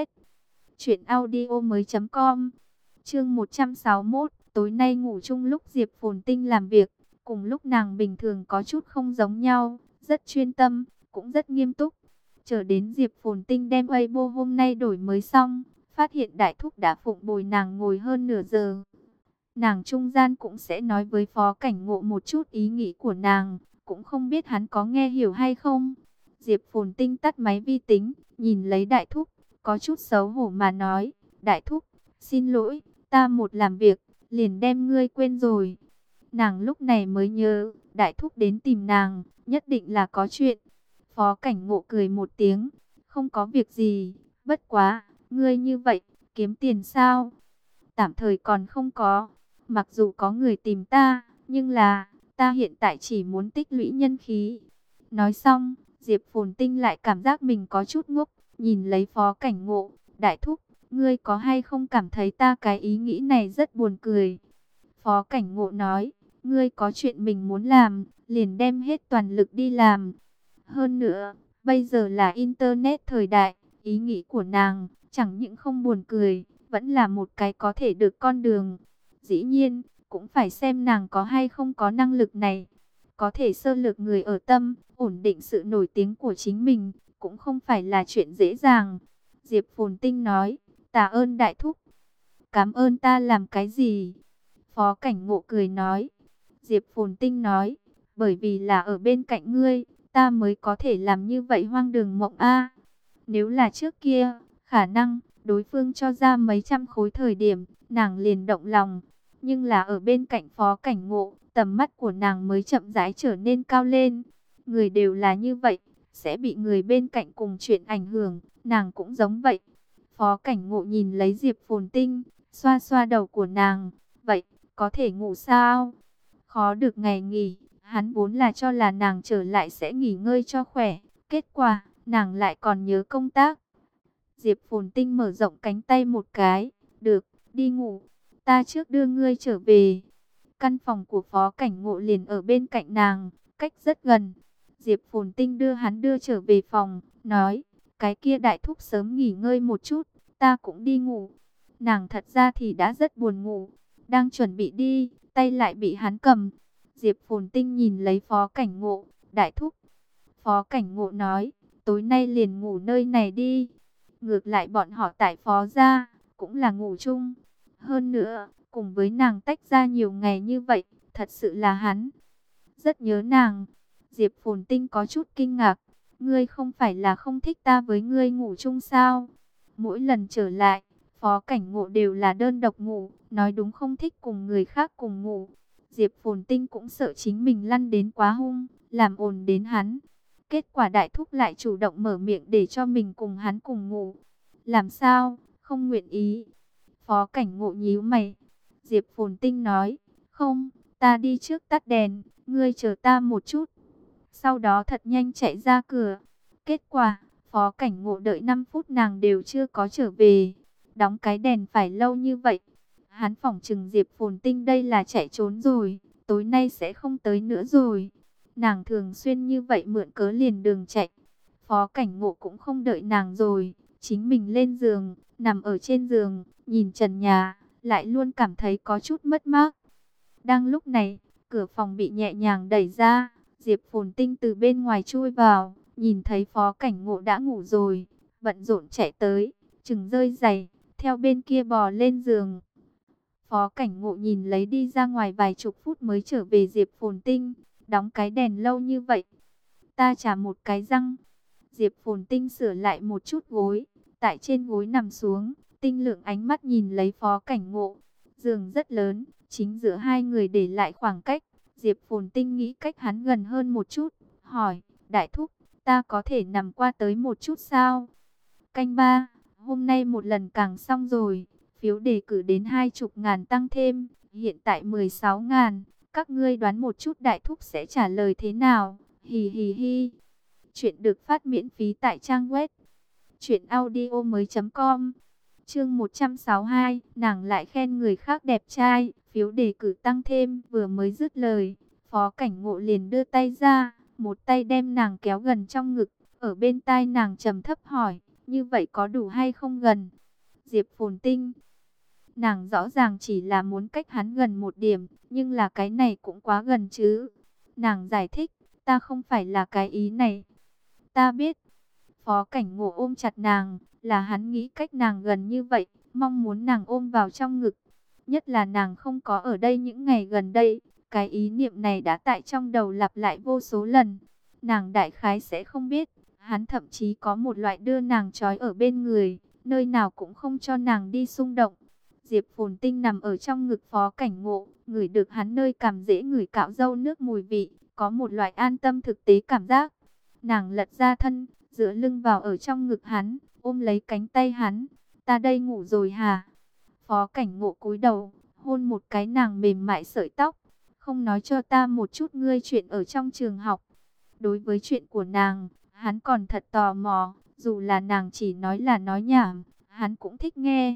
truyệnaudiomoi.com. Chương 161, tối nay ngủ chung lúc Diệp Phồn Tinh làm việc, cùng lúc nàng bình thường có chút không giống nhau, rất chuyên tâm, cũng rất nghiêm túc. Chờ đến Diệp Phồn Tinh đem Weibo hôm nay đổi mới xong, phát hiện đại thúc đã phụng bồi nàng ngồi hơn nửa giờ. nàng trung gian cũng sẽ nói với Phó Cảnh Ngộ một chút ý nghĩ của nàng, cũng không biết hắn có nghe hiểu hay không. Diệp Phồn Tinh tắt máy vi tính, nhìn lấy Đại Thúc, có chút xấu hổ mà nói, Đại Thúc, xin lỗi, ta một làm việc, liền đem ngươi quên rồi. Nàng lúc này mới nhớ, Đại Thúc đến tìm nàng, nhất định là có chuyện. Phó Cảnh Ngộ cười một tiếng, không có việc gì, bất quá, ngươi như vậy, kiếm tiền sao? Tạm thời còn không có, mặc dù có người tìm ta, nhưng là, ta hiện tại chỉ muốn tích lũy nhân khí. Nói xong, Diệp Phồn Tinh lại cảm giác mình có chút ngốc, nhìn lấy Phó Cảnh Ngộ, Đại Thúc, ngươi có hay không cảm thấy ta cái ý nghĩ này rất buồn cười? Phó Cảnh Ngộ nói, ngươi có chuyện mình muốn làm, liền đem hết toàn lực đi làm. Hơn nữa, bây giờ là Internet thời đại, ý nghĩ của nàng, chẳng những không buồn cười, vẫn là một cái có thể được con đường. Dĩ nhiên, cũng phải xem nàng có hay không có năng lực này. Có thể sơ lược người ở tâm, ổn định sự nổi tiếng của chính mình, cũng không phải là chuyện dễ dàng. Diệp Phồn Tinh nói, tạ ơn Đại Thúc. Cảm ơn ta làm cái gì? Phó Cảnh Ngộ cười nói. Diệp Phồn Tinh nói, bởi vì là ở bên cạnh ngươi, ta mới có thể làm như vậy hoang đường mộng a. Nếu là trước kia, khả năng đối phương cho ra mấy trăm khối thời điểm, nàng liền động lòng. Nhưng là ở bên cạnh Phó Cảnh Ngộ, tầm mắt của nàng mới chậm rãi trở nên cao lên. Người đều là như vậy, sẽ bị người bên cạnh cùng chuyện ảnh hưởng, nàng cũng giống vậy. Phó Cảnh Ngộ nhìn lấy Diệp Phồn Tinh, xoa xoa đầu của nàng, vậy, có thể ngủ sao? Khó được ngày nghỉ, hắn vốn là cho là nàng trở lại sẽ nghỉ ngơi cho khỏe, kết quả, nàng lại còn nhớ công tác. Diệp Phồn Tinh mở rộng cánh tay một cái, được, đi ngủ, ta trước đưa ngươi trở về. Căn phòng của Phó Cảnh Ngộ liền ở bên cạnh nàng, cách rất gần. Diệp Phồn Tinh đưa hắn đưa trở về phòng, nói, cái kia Đại Thúc sớm nghỉ ngơi một chút, ta cũng đi ngủ. Nàng thật ra thì đã rất buồn ngủ, đang chuẩn bị đi, tay lại bị hắn cầm. Diệp Phồn Tinh nhìn lấy Phó Cảnh Ngộ, Đại Thúc. Phó Cảnh Ngộ nói, tối nay liền ngủ nơi này đi. Ngược lại bọn họ tại Phó gia, cũng là ngủ chung. Hơn nữa, cùng với nàng tách ra nhiều ngày như vậy, thật sự là hắn rất nhớ nàng. Diệp Phồn Tinh có chút kinh ngạc, ngươi không phải là không thích ta với ngươi ngủ chung sao? Mỗi lần trở lại, Phó Cảnh Ngộ đều là đơn độc ngủ, nói đúng không thích cùng người khác cùng ngủ. Diệp Phồn Tinh cũng sợ chính mình lăn đến quá hung, làm ồn đến hắn. Kết quả Đại Thúc lại chủ động mở miệng để cho mình cùng hắn cùng ngủ. Làm sao, không nguyện ý? Phó Cảnh Ngộ nhíu mày. Diệp Phồn Tinh nói, không, ta đi trước tắt đèn, ngươi chờ ta một chút. Sau đó thật nhanh chạy ra cửa. Kết quả, Phó Cảnh Ngộ đợi 5 phút nàng đều chưa có trở về. Đóng cái đèn phải lâu như vậy. Hắn phỏng chừng Diệp Phồn Tinh đây là chạy trốn rồi, tối nay sẽ không tới nữa rồi. Nàng thường xuyên như vậy mượn cớ liền đường chạy. Phó Cảnh Ngộ cũng không đợi nàng rồi, chính mình lên giường, nằm ở trên giường, nhìn trần nhà, lại luôn cảm thấy có chút mất mát. Đang lúc này, cửa phòng bị nhẹ nhàng đẩy ra, Diệp Phồn Tinh từ bên ngoài chui vào, nhìn thấy Phó Cảnh Ngộ đã ngủ rồi, bận rộn chạy tới, chừng rơi giày, theo bên kia bò lên giường. Phó Cảnh Ngộ nhìn lấy đi ra ngoài vài chục phút mới trở về Diệp Phồn Tinh, đóng cái đèn lâu như vậy. Ta chả một cái răng. Diệp Phồn Tinh sửa lại một chút gối, tại trên gối nằm xuống, tinh lượng ánh mắt nhìn lấy Phó Cảnh Ngộ. Giường rất lớn, chính giữa hai người để lại khoảng cách. Diệp Phồn Tinh nghĩ cách hắn gần hơn một chút, hỏi, Đại Thúc, ta có thể nằm qua tới một chút sao? Canh ba, hôm nay một lần càng xong rồi, phiếu đề cử đến 20.000 tăng thêm, hiện tại 16.000, các ngươi đoán một chút Đại Thúc sẽ trả lời thế nào? Hì hì hi. Chuyện được phát miễn phí tại trang web truyệnaudiomoi.com. Chương 162, nàng lại khen người khác đẹp trai, phiếu đề cử tăng thêm, vừa mới dứt lời, Phó Cảnh Ngộ liền đưa tay ra, một tay đem nàng kéo gần trong ngực, ở bên tai nàng trầm thấp hỏi, như vậy có đủ hay không gần? Diệp Phồn Tinh, nàng rõ ràng chỉ là muốn cách hắn gần một điểm, nhưng là cái này cũng quá gần chứ. Nàng giải thích, ta không phải là cái ý này. Ta biết. Phó Cảnh Ngộ ôm chặt nàng, là hắn nghĩ cách nàng gần như vậy, mong muốn nàng ôm vào trong ngực. Nhất là nàng không có ở đây những ngày gần đây, cái ý niệm này đã tại trong đầu lặp lại vô số lần. Nàng đại khái sẽ không biết, hắn thậm chí có một loại đưa nàng trói ở bên người, nơi nào cũng không cho nàng đi xung động. Diệp Phồn Tinh nằm ở trong ngực Phó Cảnh Ngộ, ngửi được hắn nơi cằm rễ ngửi cạo râu nước mùi vị, có một loại an tâm thực tế cảm giác. Nàng lật ra thân, dựa lưng vào ở trong ngực hắn, ôm lấy cánh tay hắn. Ta đây ngủ rồi hả? Phó Cảnh Ngộ cúi đầu, hôn một cái nàng mềm mại sợi tóc. Không nói cho ta một chút ngươi chuyện ở trong trường học. Đối với chuyện của nàng, hắn còn thật tò mò, dù là nàng chỉ nói là nói nhảm, hắn cũng thích nghe.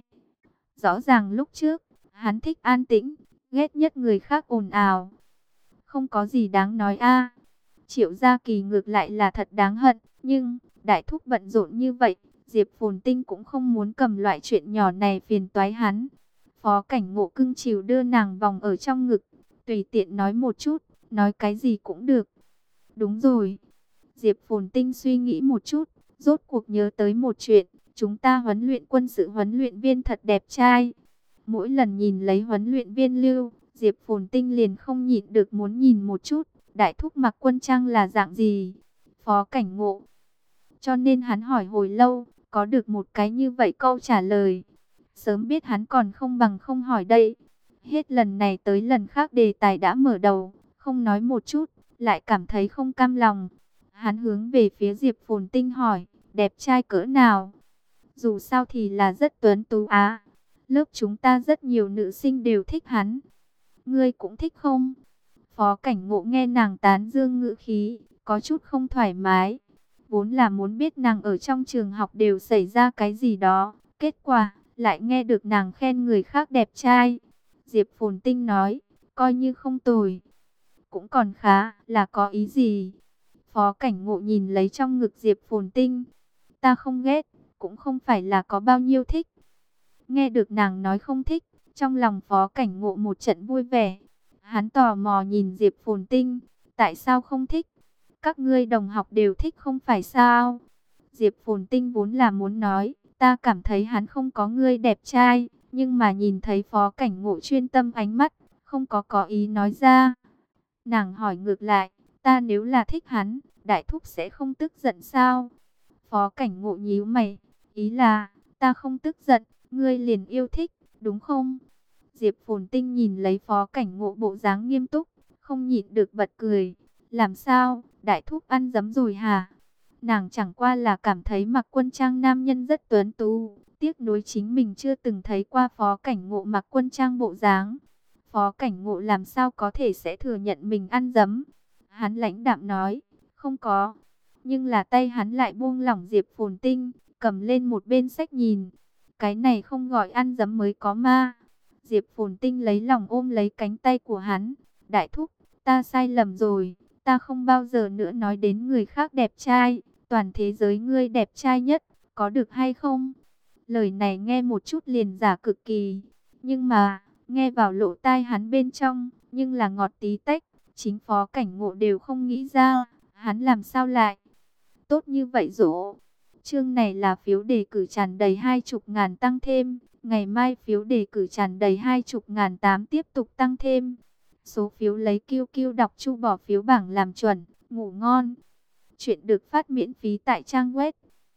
Rõ ràng lúc trước, hắn thích an tĩnh, ghét nhất người khác ồn ào. Không có gì đáng nói a. Triệu Gia Kỳ ngược lại là thật đáng hận, nhưng đại thúc bận rộn như vậy, Diệp Phồn Tinh cũng không muốn cầm loại chuyện nhỏ này phiền toái hắn. Phó Cảnh Ngộ cưng chiều đưa nàng vòng ở trong ngực, tùy tiện nói một chút, nói cái gì cũng được. Đúng rồi. Diệp Phồn Tinh suy nghĩ một chút, rốt cuộc nhớ tới một chuyện, chúng ta huấn luyện quân sự huấn luyện viên thật đẹp trai. Mỗi lần nhìn lấy huấn luyện viên Lưu, Diệp Phồn Tinh liền không nhịn được muốn nhìn một chút, đại thúc mặc quân trang là dạng gì. Phó Cảnh Ngộ. Cho nên hắn hỏi hồi lâu, có được một cái như vậy câu trả lời. Sớm biết hắn còn không bằng không hỏi đây. Hết lần này tới lần khác đề tài đã mở đầu, không nói một chút, lại cảm thấy không cam lòng. Hắn hướng về phía Diệp Phồn Tinh hỏi, đẹp trai cỡ nào? Dù sao thì là rất tuấn tú á. Lớp chúng ta rất nhiều nữ sinh đều thích hắn. Ngươi cũng thích không? Phó Cảnh Ngộ nghe nàng tán dương ngữ khí, có chút không thoải mái. Vốn là muốn biết nàng ở trong trường học đều xảy ra cái gì đó. Kết quả, lại nghe được nàng khen người khác đẹp trai. Diệp Phồn Tinh nói, coi như không tồi. Cũng còn khá, là có ý gì? Phó Cảnh Ngộ nhìn lấy trong ngực Diệp Phồn Tinh. Ta không ghét, cũng không phải là có bao nhiêu thích. Nghe được nàng nói không thích, trong lòng Phó Cảnh Ngộ một trận vui vẻ. Hắn tò mò nhìn Diệp Phồn Tinh, tại sao không thích? Các ngươi đồng học đều thích không phải sao? Diệp Phồn Tinh vốn là muốn nói, ta cảm thấy hắn không có ngươi đẹp trai, nhưng mà nhìn thấy Phó Cảnh Ngộ chuyên tâm ánh mắt, không có ý nói ra. Nàng hỏi ngược lại, ta nếu là thích hắn, đại thúc sẽ không tức giận sao? Phó Cảnh Ngộ nhíu mày, ý là, ta không tức giận, ngươi liền yêu thích, đúng không? Diệp Phồn Tinh nhìn lấy Phó Cảnh Ngộ bộ dáng nghiêm túc, không nhịn được bật cười. Làm sao, đại thúc ăn dấm rồi hả? Nàng chẳng qua là cảm thấy mặc quân trang nam nhân rất tuấn tú, tiếc nuối chính mình chưa từng thấy qua Phó Cảnh Ngộ mặc quân trang bộ dáng. Phó Cảnh Ngộ làm sao có thể sẽ thừa nhận mình ăn dấm? Hắn lãnh đạm nói, không có. Nhưng là tay hắn lại buông lỏng Diệp Phồn Tinh, cầm lên một bên sách nhìn. Cái này không gọi ăn dấm mới có ma. Diệp Phồn Tinh lấy lòng ôm lấy cánh tay của hắn. Đại thúc, ta sai lầm rồi. Ta không bao giờ nữa nói đến người khác đẹp trai. Toàn thế giới ngươi đẹp trai nhất, có được hay không? Lời này nghe một chút liền giả cực kỳ. Nhưng mà, nghe vào lỗ tai hắn bên trong, nhưng là ngọt tí tách. Chính Phó Cảnh Ngộ đều không nghĩ ra, hắn làm sao lại tốt như vậy dỗ. Chương này là phiếu đề cử tràn đầy 20.000 tăng thêm. Ngày mai phiếu đề cử tràn đầy 20.008 tiếp tục tăng thêm. Số phiếu lấy QQ đọc chu bỏ phiếu bảng làm chuẩn. Ngủ ngon. Chuyện được phát miễn phí tại trang web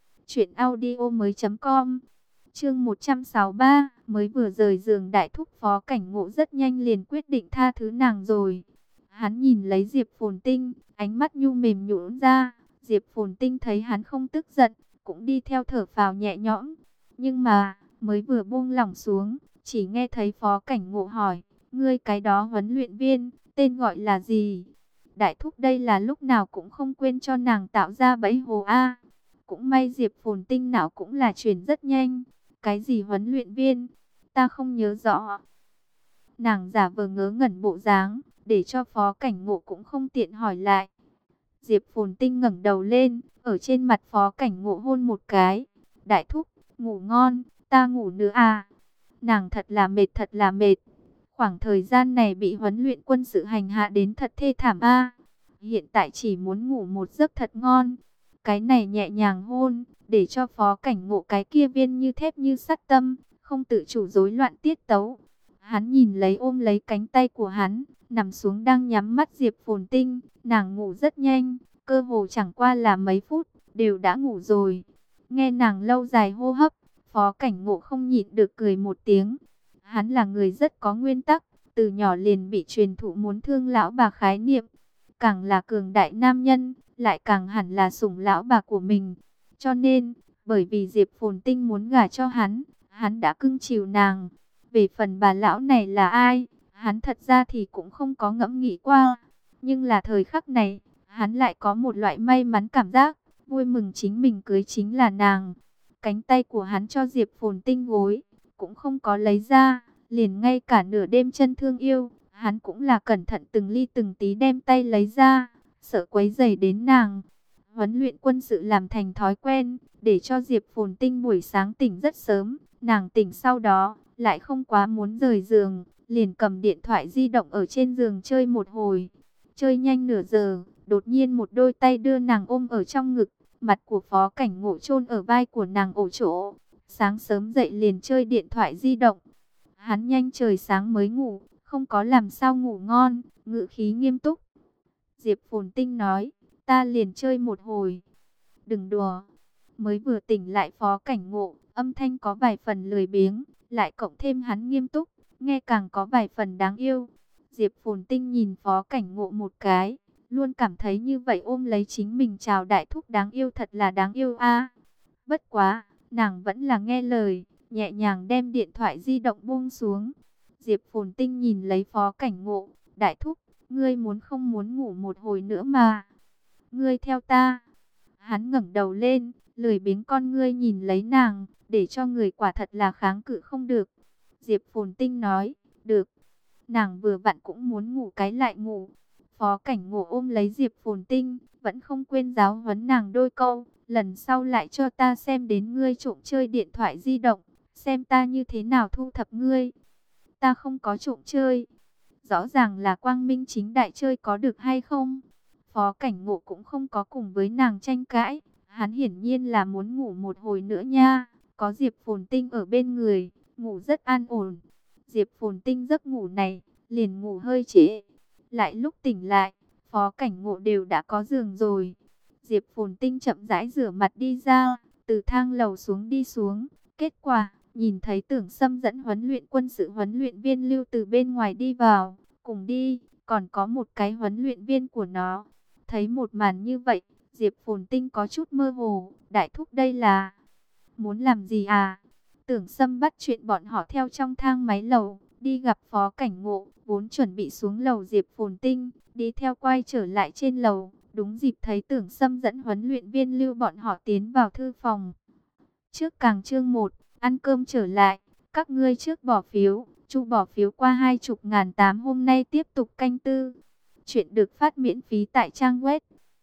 truyệnaudiomoi.com. Chương 163, mới vừa rời giường đại thúc Phó Cảnh Ngộ rất nhanh liền quyết định tha thứ nàng rồi. Hắn nhìn lấy Diệp Phồn Tinh, ánh mắt nhu mềm nhũn ra. Diệp Phồn Tinh thấy hắn không tức giận, cũng đi theo thở phào nhẹ nhõm. Nhưng mà, mới vừa buông lỏng xuống, chỉ nghe thấy Phó Cảnh Ngộ hỏi, ngươi cái đó huấn luyện viên, tên gọi là gì? Đại thúc đây là lúc nào cũng không quên cho nàng tạo ra bẫy hồ a. Cũng may Diệp Phồn Tinh não cũng là chuyển rất nhanh. Cái gì huấn luyện viên? Ta không nhớ rõ. Nàng giả vờ ngớ ngẩn bộ dáng, để cho Phó Cảnh Ngộ cũng không tiện hỏi lại. Diệp Phồn Tinh ngẩng đầu lên, ở trên mặt Phó Cảnh Ngộ hôn một cái. Đại thúc, ngủ ngon, ta ngủ nữa à? Nàng thật là mệt. Khoảng thời gian này bị huấn luyện quân sự hành hạ đến thật thê thảm a. Hiện tại chỉ muốn ngủ một giấc thật ngon. Cái này nhẹ nhàng hôn, để cho Phó Cảnh Ngộ cái kia viên như thép như sắt tâm, không tự chủ rối loạn tiết tấu. Hắn nhìn lấy ôm lấy cánh tay của hắn, nằm xuống đang nhắm mắt Diệp Phồn Tinh. Nàng ngủ rất nhanh, cơ hồ chẳng qua là mấy phút, đều đã ngủ rồi. Nghe nàng lâu dài hô hấp, Phó Cảnh Ngộ không nhịn được cười một tiếng. Hắn là người rất có nguyên tắc, từ nhỏ liền bị truyền thụ muốn thương lão bà khái niệm. Càng là cường đại nam nhân, lại càng hẳn là sủng lão bà của mình. Cho nên, bởi vì Diệp Phồn Tinh muốn gả cho hắn đã cưng chiều nàng. Về phần bà lão này là ai, hắn thật ra thì cũng không có ngẫm nghĩ qua. Nhưng là thời khắc này, hắn lại có một loại may mắn cảm giác, vui mừng chính mình cưới chính là nàng. Cánh tay của hắn cho Diệp Phồn Tinh gối, cũng không có lấy ra, liền ngay cả nửa đêm chân thương yêu, hắn cũng là cẩn thận từng ly từng tí đem tay lấy ra, sợ quấy rầy đến nàng. Huấn luyện quân sự làm thành thói quen, để cho Diệp Phồn Tinh buổi sáng tỉnh rất sớm, nàng tỉnh sau đó, lại không quá muốn rời giường, liền cầm điện thoại di động ở trên giường chơi một hồi. Chơi nhanh nửa giờ, đột nhiên một đôi tay đưa nàng ôm ở trong ngực, mặt của Phó Cảnh Ngộ chôn ở vai của nàng ổ chỗ. Sáng sớm dậy liền chơi điện thoại di động. Hắn nhanh trời sáng mới ngủ, không có làm sao ngủ ngon, ngữ khí nghiêm túc. Diệp Phồn Tinh nói, ta liền chơi một hồi. Đừng đùa. Mới vừa tỉnh lại Phó Cảnh Ngộ, âm thanh có vài phần lười biếng, lại cộng thêm hắn nghiêm túc, nghe càng có vài phần đáng yêu. Diệp Phồn Tinh nhìn Phó Cảnh Ngộ một cái, luôn cảm thấy như vậy ôm lấy chính mình chào đại thúc đáng yêu thật là đáng yêu a. Bất quá, nàng vẫn là nghe lời, nhẹ nhàng đem điện thoại di động buông xuống. Diệp Phồn Tinh nhìn lấy Phó Cảnh Ngộ, đại thúc, ngươi muốn không muốn ngủ một hồi nữa mà. Ngươi theo ta. Hắn ngẩng đầu lên, lười biếng con ngươi nhìn lấy nàng, để cho người quả thật là kháng cự không được. Diệp Phồn Tinh nói, được. Nàng vừa vặn cũng muốn ngủ cái lại ngủ. Phó Cảnh Ngộ ôm lấy Diệp Phồn Tinh, vẫn không quên giáo huấn nàng đôi câu. Lần sau lại cho ta xem đến ngươi trộm chơi điện thoại di động, xem ta như thế nào thu thập ngươi. Ta không có trộm chơi. Rõ ràng là quang minh chính đại chơi có được hay không? Phó Cảnh Ngộ cũng không có cùng với nàng tranh cãi. Hắn hiển nhiên là muốn ngủ một hồi nữa nha. Có Diệp Phồn Tinh ở bên người, ngủ rất an ổn. Diệp Phồn Tinh giấc ngủ này, liền ngủ hơi trễ. Lại lúc tỉnh lại, Phó Cảnh Ngộ đều đã có giường rồi. Diệp Phồn Tinh chậm rãi rửa mặt đi ra, từ thang lầu xuống đi xuống. Kết quả, nhìn thấy Tưởng Sâm dẫn huấn luyện quân sự huấn luyện viên Lưu từ bên ngoài đi vào. Cùng đi, còn có một cái huấn luyện viên của nó. Thấy một màn như vậy, Diệp Phồn Tinh có chút mơ hồ. Đại thúc đây là muốn làm gì à? Tưởng Sâm bắt chuyện bọn họ theo trong thang máy lầu, đi gặp Phó Cảnh Ngộ, vốn chuẩn bị xuống lầu. Diệp Phồn Tinh đi theo quay trở lại trên lầu, đúng dịp thấy Tưởng Sâm dẫn huấn luyện viên Lưu bọn họ tiến vào thư phòng. Trước càng chương 1, ăn cơm trở lại, các ngươi trước bỏ phiếu, Chu bỏ phiếu qua 20.800 hôm nay tiếp tục canh tư. Chuyện được phát miễn phí tại trang web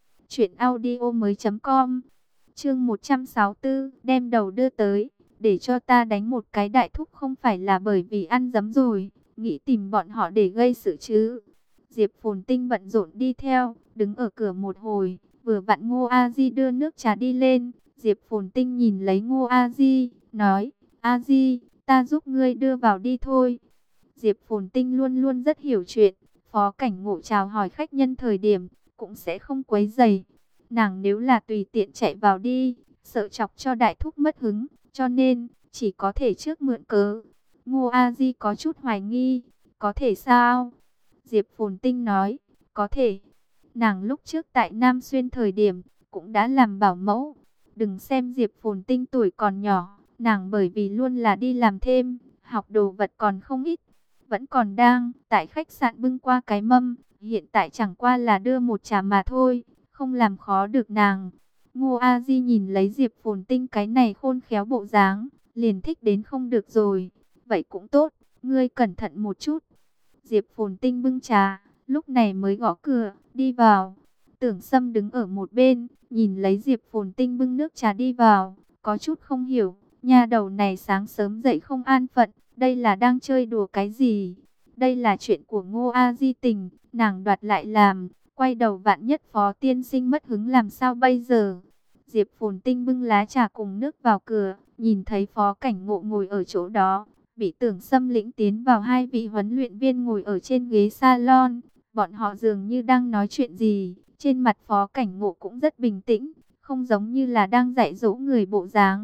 truyệnaudiomoi.com. Chương 164, đem đầu đưa tới, để cho ta đánh một cái đại thúc không phải là bởi vì ăn dấm rồi, nghĩ tìm bọn họ để gây sự chứ. Diệp Phồn Tinh bận rộn đi theo, đứng ở cửa một hồi, vừa vặn Ngô A Di đưa nước trà đi lên. Diệp Phồn Tinh nhìn lấy Ngô A Di, nói, A Di, ta giúp ngươi đưa vào đi thôi. Diệp Phồn Tinh luôn luôn rất hiểu chuyện, Phó Cảnh Ngộ chào hỏi khách nhân thời điểm, cũng sẽ không quấy rầy. Nàng nếu là tùy tiện chạy vào đi, sợ chọc cho đại thúc mất hứng, cho nên, chỉ có thể trước mượn cớ. Ngô A Di có chút hoài nghi, có thể sao? Diệp Phồn Tinh nói, có thể. Nàng lúc trước tại Nam Xuyên thời điểm, cũng đã làm bảo mẫu. Đừng xem Diệp Phồn Tinh tuổi còn nhỏ, nàng bởi vì luôn là đi làm thêm, học đồ vật còn không ít. Vẫn còn đang tại khách sạn bưng qua cái mâm, hiện tại chẳng qua là đưa một trà mà thôi, không làm khó được nàng. Ngô A Di nhìn lấy Diệp Phồn Tinh cái này khôn khéo bộ dáng, liền thích đến không được rồi. Vậy cũng tốt, ngươi cẩn thận một chút. Diệp Phồn Tinh bưng trà, lúc này mới gõ cửa, đi vào. Tưởng Sâm đứng ở một bên, nhìn lấy Diệp Phồn Tinh bưng nước trà đi vào, có chút không hiểu, nha đầu này sáng sớm dậy không an phận, đây là đang chơi đùa cái gì? Đây là chuyện của Ngô A Di Tình, nàng đoạt lại làm, quay đầu vạn nhất Phó tiên sinh mất hứng làm sao bây giờ? Diệp Phồn Tinh bưng lá trà cùng nước vào cửa, nhìn thấy Phó Cảnh Ngộ ngồi ở chỗ đó, bị Tưởng Sâm lĩnh tiến vào hai vị huấn luyện viên ngồi ở trên ghế salon. Bọn họ dường như đang nói chuyện gì, trên mặt Phó Cảnh Ngộ cũng rất bình tĩnh, không giống như là đang dạy dỗ người bộ dáng.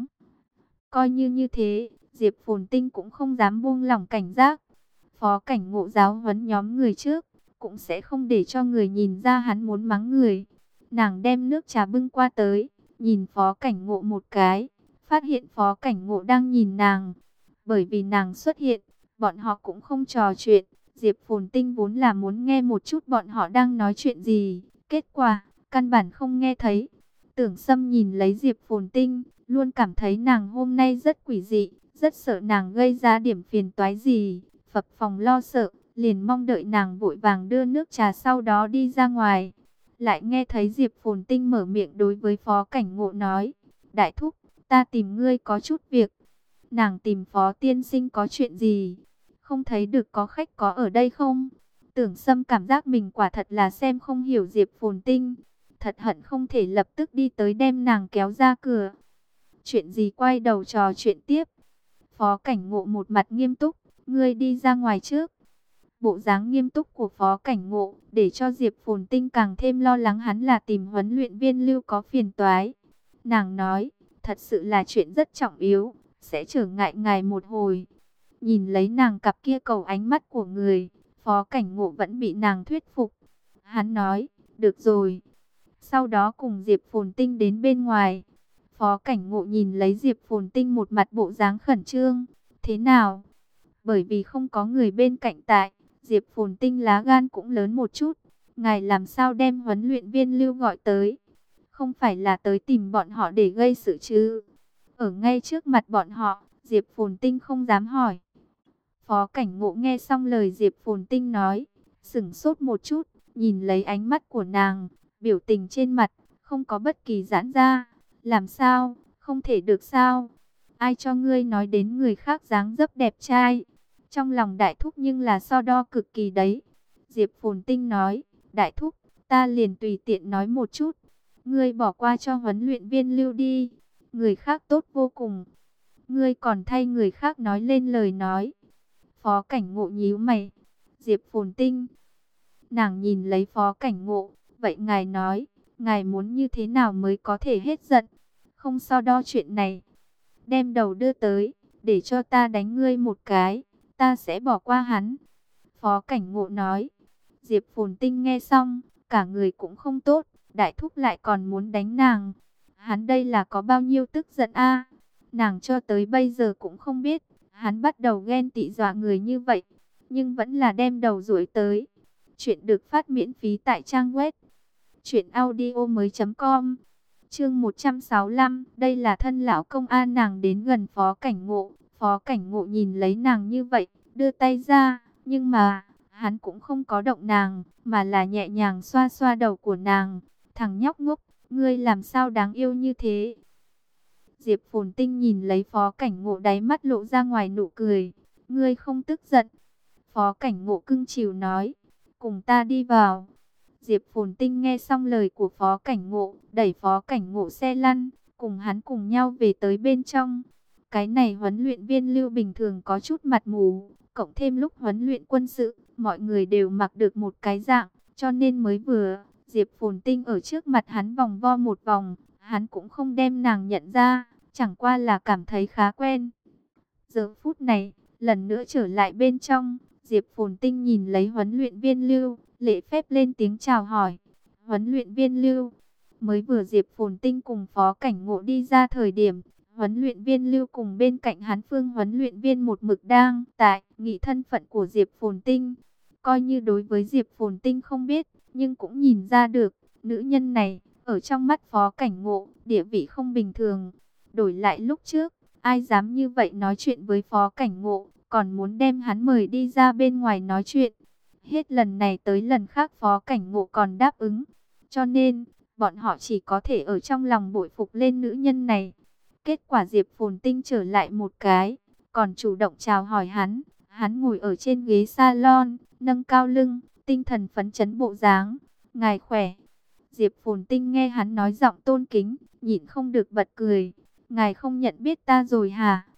Coi như thế, Diệp Phồn Tinh cũng không dám buông lỏng cảnh giác. Phó Cảnh Ngộ giáo huấn nhóm người trước, cũng sẽ không để cho người nhìn ra hắn muốn mắng người. Nàng đem nước trà bưng qua tới, nhìn Phó Cảnh Ngộ một cái, phát hiện Phó Cảnh Ngộ đang nhìn nàng. Bởi vì nàng xuất hiện, bọn họ cũng không trò chuyện. Diệp Phồn Tinh vốn là muốn nghe một chút bọn họ đang nói chuyện gì, kết quả, căn bản không nghe thấy. Tưởng Sâm nhìn lấy Diệp Phồn Tinh, luôn cảm thấy nàng hôm nay rất quỷ dị, rất sợ nàng gây ra điểm phiền toái gì, phập phồng lo sợ, liền mong đợi nàng vội vàng đưa nước trà sau đó đi ra ngoài. Lại nghe thấy Diệp Phồn Tinh mở miệng đối với Phó Cảnh Ngộ nói, Đại Thúc, ta tìm ngươi có chút việc. Nàng tìm Phó tiên sinh có chuyện gì? Không thấy được có khách có ở đây không? Tưởng Sâm cảm giác mình quả thật là xem không hiểu Diệp Phồn Tinh. Thật hận không thể lập tức đi tới đem nàng kéo ra cửa. Chuyện gì, quay đầu trò chuyện tiếp. Phó Cảnh Ngộ một mặt nghiêm túc, ngươi đi ra ngoài trước. Bộ dáng nghiêm túc của Phó Cảnh Ngộ để cho Diệp Phồn Tinh càng thêm lo lắng hắn là tìm huấn luyện viên Lưu có phiền toái. Nàng nói, thật sự là chuyện rất trọng yếu, sẽ trở ngại ngài một hồi. Nhìn lấy nàng cặp kia cầu ánh mắt của người, Phó Cảnh Ngộ vẫn bị nàng thuyết phục. Hắn nói, được rồi. Sau đó cùng Diệp Phồn Tinh đến bên ngoài. Phó Cảnh Ngộ nhìn lấy Diệp Phồn Tinh một mặt bộ dáng khẩn trương. Thế nào? Bởi vì không có người bên cạnh tại, Diệp Phồn Tinh lá gan cũng lớn một chút. Ngài làm sao đem huấn luyện viên Lưu gọi tới? Không phải là tới tìm bọn họ để gây sự chứ? Ở ngay trước mặt bọn họ, Diệp Phồn Tinh không dám hỏi. Phó Cảnh Ngộ nghe xong lời Diệp Phồn Tinh nói, sững sốt một chút, nhìn lấy ánh mắt của nàng, biểu tình trên mặt không có bất kỳ giãn ra. Làm sao? Không thể được sao? Ai cho ngươi nói đến người khác dáng dấp đẹp trai? Trong lòng Đại Thúc nhưng là so đo cực kỳ đấy. Diệp Phồn Tinh nói, Đại Thúc, ta liền tùy tiện nói một chút. Ngươi bỏ qua cho huấn luyện viên Lưu đi. Người khác tốt vô cùng. Ngươi còn thay người khác nói lên lời nói. Phó Cảnh Ngộ nhíu mày. Diệp Phồn Tinh. Nàng nhìn lấy Phó Cảnh Ngộ. Vậy ngài nói, ngài muốn như thế nào mới có thể hết giận? Không so đo chuyện này. Đem đầu đưa tới, để cho ta đánh ngươi một cái. Ta sẽ bỏ qua hắn. Phó Cảnh Ngộ nói. Diệp Phồn Tinh nghe xong, cả người cũng không tốt. Đại Thúc lại còn muốn đánh nàng. Hắn đây là có bao nhiêu tức giận a? Nàng cho tới bây giờ cũng không biết. Hắn bắt đầu ghen tị dọa người như vậy. Nhưng vẫn là đem đầu duỗi tới. Chuyện được phát miễn phí tại trang web truyệnaudiomoi.com. Chương 165, đây là thân lão công an. Nàng đến gần Phó Cảnh Ngộ. Phó Cảnh Ngộ nhìn lấy nàng như vậy, đưa tay ra, nhưng mà hắn cũng không có động nàng, mà là nhẹ nhàng xoa xoa đầu của nàng. Thằng nhóc ngốc, ngươi làm sao đáng yêu như thế? Diệp Phồn Tinh nhìn lấy Phó Cảnh Ngộ, đáy mắt lộ ra ngoài nụ cười. Ngươi không tức giận? Phó Cảnh Ngộ cưng chiều nói, cùng ta đi vào. Diệp Phồn Tinh nghe xong lời của Phó Cảnh Ngộ, đẩy Phó Cảnh Ngộ xe lăn, cùng hắn cùng nhau về tới bên trong. Cái này huấn luyện viên Lưu bình thường có chút mặt mù, cộng thêm lúc huấn luyện quân sự, mọi người đều mặc được một cái dạng, cho nên mới vừa, Diệp Phồn Tinh ở trước mặt hắn vòng vo một vòng, hắn cũng không đem nàng nhận ra, chẳng qua là cảm thấy khá quen. Giờ phút này, lần nữa trở lại bên trong, Diệp Phồn Tinh nhìn lấy huấn luyện viên Lưu, lễ phép lên tiếng chào hỏi. Huấn luyện viên Lưu. Mới vừa Diệp Phồn Tinh cùng Phó Cảnh Ngộ đi ra thời điểm, huấn luyện viên Lưu cùng bên cạnh hắn Phương huấn luyện viên một mực đang tại nghị thân phận của Diệp Phồn Tinh. Coi như đối với Diệp Phồn Tinh không biết, nhưng cũng nhìn ra được, nữ nhân này, ở trong mắt Phó Cảnh Ngộ, địa vị không bình thường. Đổi lại lúc trước, ai dám như vậy nói chuyện với Phó Cảnh Ngộ, còn muốn đem hắn mời đi ra bên ngoài nói chuyện. Hết lần này tới lần khác Phó Cảnh Ngộ còn đáp ứng. Cho nên, bọn họ chỉ có thể ở trong lòng bội phục lên nữ nhân này. Kết quả Diệp Phồn Tinh trở lại một cái, còn chủ động chào hỏi hắn. Hắn ngồi ở trên ghế salon, nâng cao lưng, tinh thần phấn chấn bộ dáng. Ngài khỏe. Diệp Phồn Tinh nghe hắn nói giọng tôn kính, nhịn không được bật cười. Ngài không nhận biết ta rồi hả?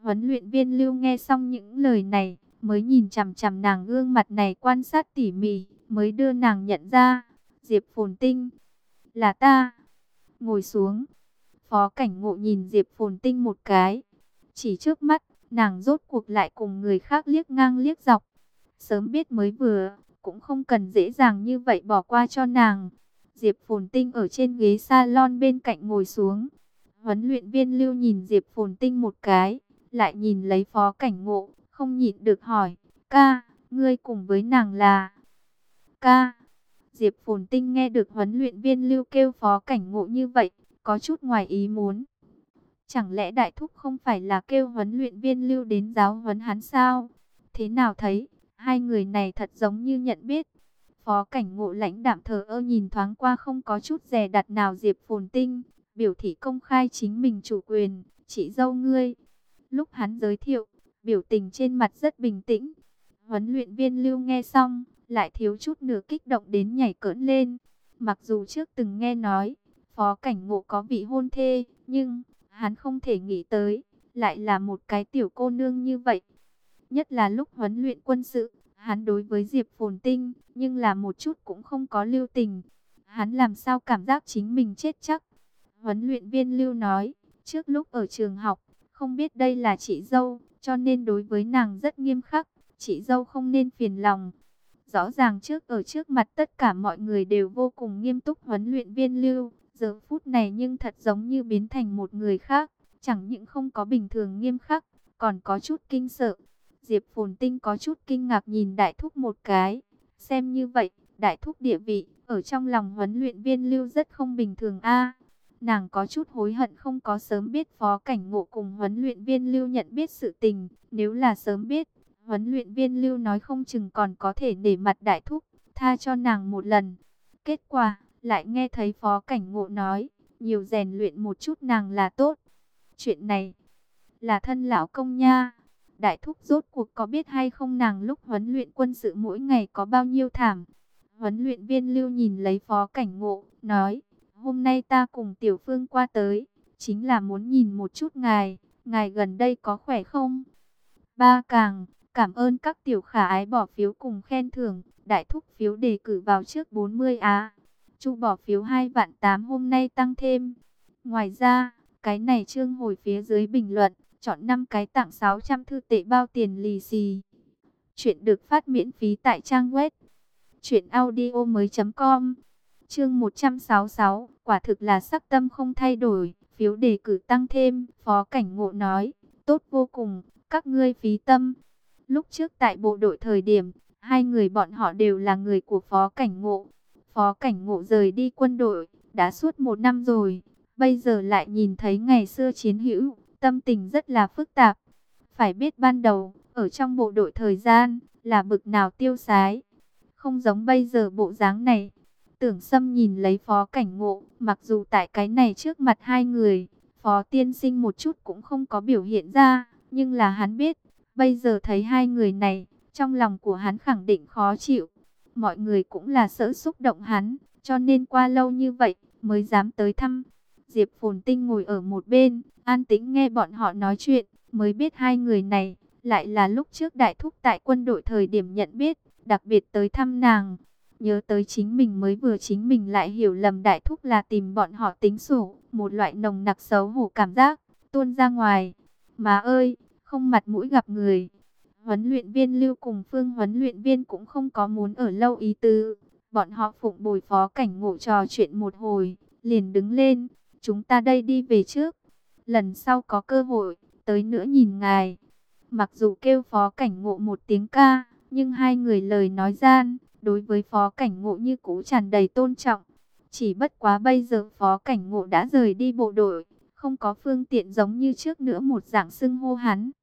Huấn luyện viên Lưu nghe xong những lời này, mới nhìn chằm chằm nàng gương mặt này quan sát tỉ mỉ, mới đưa nàng nhận ra. Diệp Phồn Tinh, là ta. Ngồi xuống. Phó Cảnh Ngộ nhìn Diệp Phồn Tinh một cái. Chỉ trước mắt, nàng rốt cuộc lại cùng người khác liếc ngang liếc dọc. Sớm biết mới vừa, cũng không cần dễ dàng như vậy bỏ qua cho nàng. Diệp Phồn Tinh ở trên ghế salon bên cạnh ngồi xuống. Huấn luyện viên Lưu nhìn Diệp Phồn Tinh một cái, lại nhìn lấy Phó Cảnh Ngộ, không nhịn được hỏi, ca, ngươi cùng với nàng là... Ca. Diệp Phồn Tinh nghe được huấn luyện viên Lưu kêu Phó Cảnh Ngộ như vậy, có chút ngoài ý muốn. Chẳng lẽ đại thúc không phải là kêu huấn luyện viên Lưu đến giáo huấn hắn sao? Thế nào thấy, hai người này thật giống như nhận biết. Phó Cảnh Ngộ lãnh đạm thờ ơ nhìn thoáng qua, không có chút dè đặt nào Diệp Phồn Tinh, biểu thị công khai chính mình chủ quyền, chị dâu ngươi. Lúc hắn giới thiệu, biểu tình trên mặt rất bình tĩnh. Huấn luyện viên Lưu nghe xong, lại thiếu chút nữa kích động đến nhảy cẫng lên. Mặc dù trước từng nghe nói, Phó Cảnh Ngộ có vị hôn thê, nhưng hắn không thể nghĩ tới, lại là một cái tiểu cô nương như vậy. Nhất là lúc huấn luyện quân sự, hắn đối với Diệp Phồn Tinh, nhưng là một chút cũng không có lưu tình. Hắn làm sao cảm giác chính mình chết chắc. Huấn luyện viên Lưu nói, trước lúc ở trường học, không biết đây là chị dâu, cho nên đối với nàng rất nghiêm khắc, chị dâu không nên phiền lòng. Rõ ràng ở trước mặt tất cả mọi người đều vô cùng nghiêm túc huấn luyện viên Lưu, giờ phút này nhưng thật giống như biến thành một người khác, chẳng những không có bình thường nghiêm khắc, còn có chút kinh sợ. Diệp Phồn Tinh có chút kinh ngạc nhìn đại thúc một cái, xem như vậy, đại thúc địa vị ở trong lòng huấn luyện viên Lưu rất không bình thường a. Nàng có chút hối hận không có sớm biết Phó Cảnh Ngộ cùng huấn luyện viên Lưu nhận biết sự tình, nếu là sớm biết, huấn luyện viên Lưu nói không chừng còn có thể nể mặt đại thúc, tha cho nàng một lần. Kết quả, lại nghe thấy Phó Cảnh Ngộ nói, nhiều rèn luyện một chút nàng là tốt. Chuyện này, là thân lão công nha. Đại thúc rốt cuộc có biết hay không nàng lúc huấn luyện quân sự mỗi ngày có bao nhiêu thảm. Huấn luyện viên Lưu nhìn lấy Phó Cảnh Ngộ, nói, hôm nay ta cùng Tiểu Phương qua tới, chính là muốn nhìn một chút ngài gần đây có khỏe không? Ba càng, cảm ơn các tiểu khả ái bỏ phiếu cùng khen thưởng, đại thúc phiếu đề cử vào trước 40 á. Chu bỏ phiếu 2 vạn 8 hôm nay tăng thêm. Ngoài ra, cái này chương hồi phía dưới bình luận, chọn 5 cái tặng 600 thư tệ bao tiền lì xì. Chuyện được phát miễn phí tại trang web truyệnaudiomoi.com. Chương 166, quả thực là sắc tâm không thay đổi, phiếu đề cử tăng thêm, Phó Cảnh Ngộ nói, tốt vô cùng, các ngươi phí tâm. Lúc trước tại bộ đội thời điểm, hai người bọn họ đều là người của Phó Cảnh Ngộ. Phó Cảnh Ngộ rời đi quân đội, đã suốt 1 năm rồi, bây giờ lại nhìn thấy ngày xưa chiến hữu, tâm tình rất là phức tạp. Phải biết ban đầu, ở trong bộ đội thời gian, là bực nào tiêu sái, không giống bây giờ bộ dáng này. Tưởng Sâm nhìn lấy Phó Cảnh Ngộ, mặc dù tại cái này trước mặt hai người, Phó tiên sinh một chút cũng không có biểu hiện ra, nhưng là hắn biết, bây giờ thấy hai người này, trong lòng của hắn khẳng định khó chịu. Mọi người cũng là sợ xúc động hắn, cho nên qua lâu như vậy, mới dám tới thăm. Diệp Phồn Tinh ngồi ở một bên, an tĩnh nghe bọn họ nói chuyện, mới biết hai người này, lại là lúc trước đại thúc tại quân đội thời điểm nhận biết, đặc biệt tới thăm nàng. Nhớ tới chính mình mới vừa chính mình lại hiểu lầm đại thúc là tìm bọn họ tính sổ, một loại nồng nặc xấu hổ cảm giác, tuôn ra ngoài. Má ơi, không mặt mũi gặp người. Huấn luyện viên Lưu cùng Phương huấn luyện viên cũng không có muốn ở lâu ý tứ. Bọn họ phụng bồi Phó Cảnh Ngộ trò chuyện một hồi, liền đứng lên, chúng ta đây đi về trước. Lần sau có cơ hội, tới nữa nhìn ngài. Mặc dù kêu Phó Cảnh Ngộ một tiếng ca, nhưng hai người lời nói gian, đối với Phó Cảnh Ngộ như cũ tràn đầy tôn trọng. Chỉ bất quá bây giờ Phó Cảnh Ngộ đã rời đi bộ đội, không có phương tiện giống như trước nữa một dạng xưng hô hắn.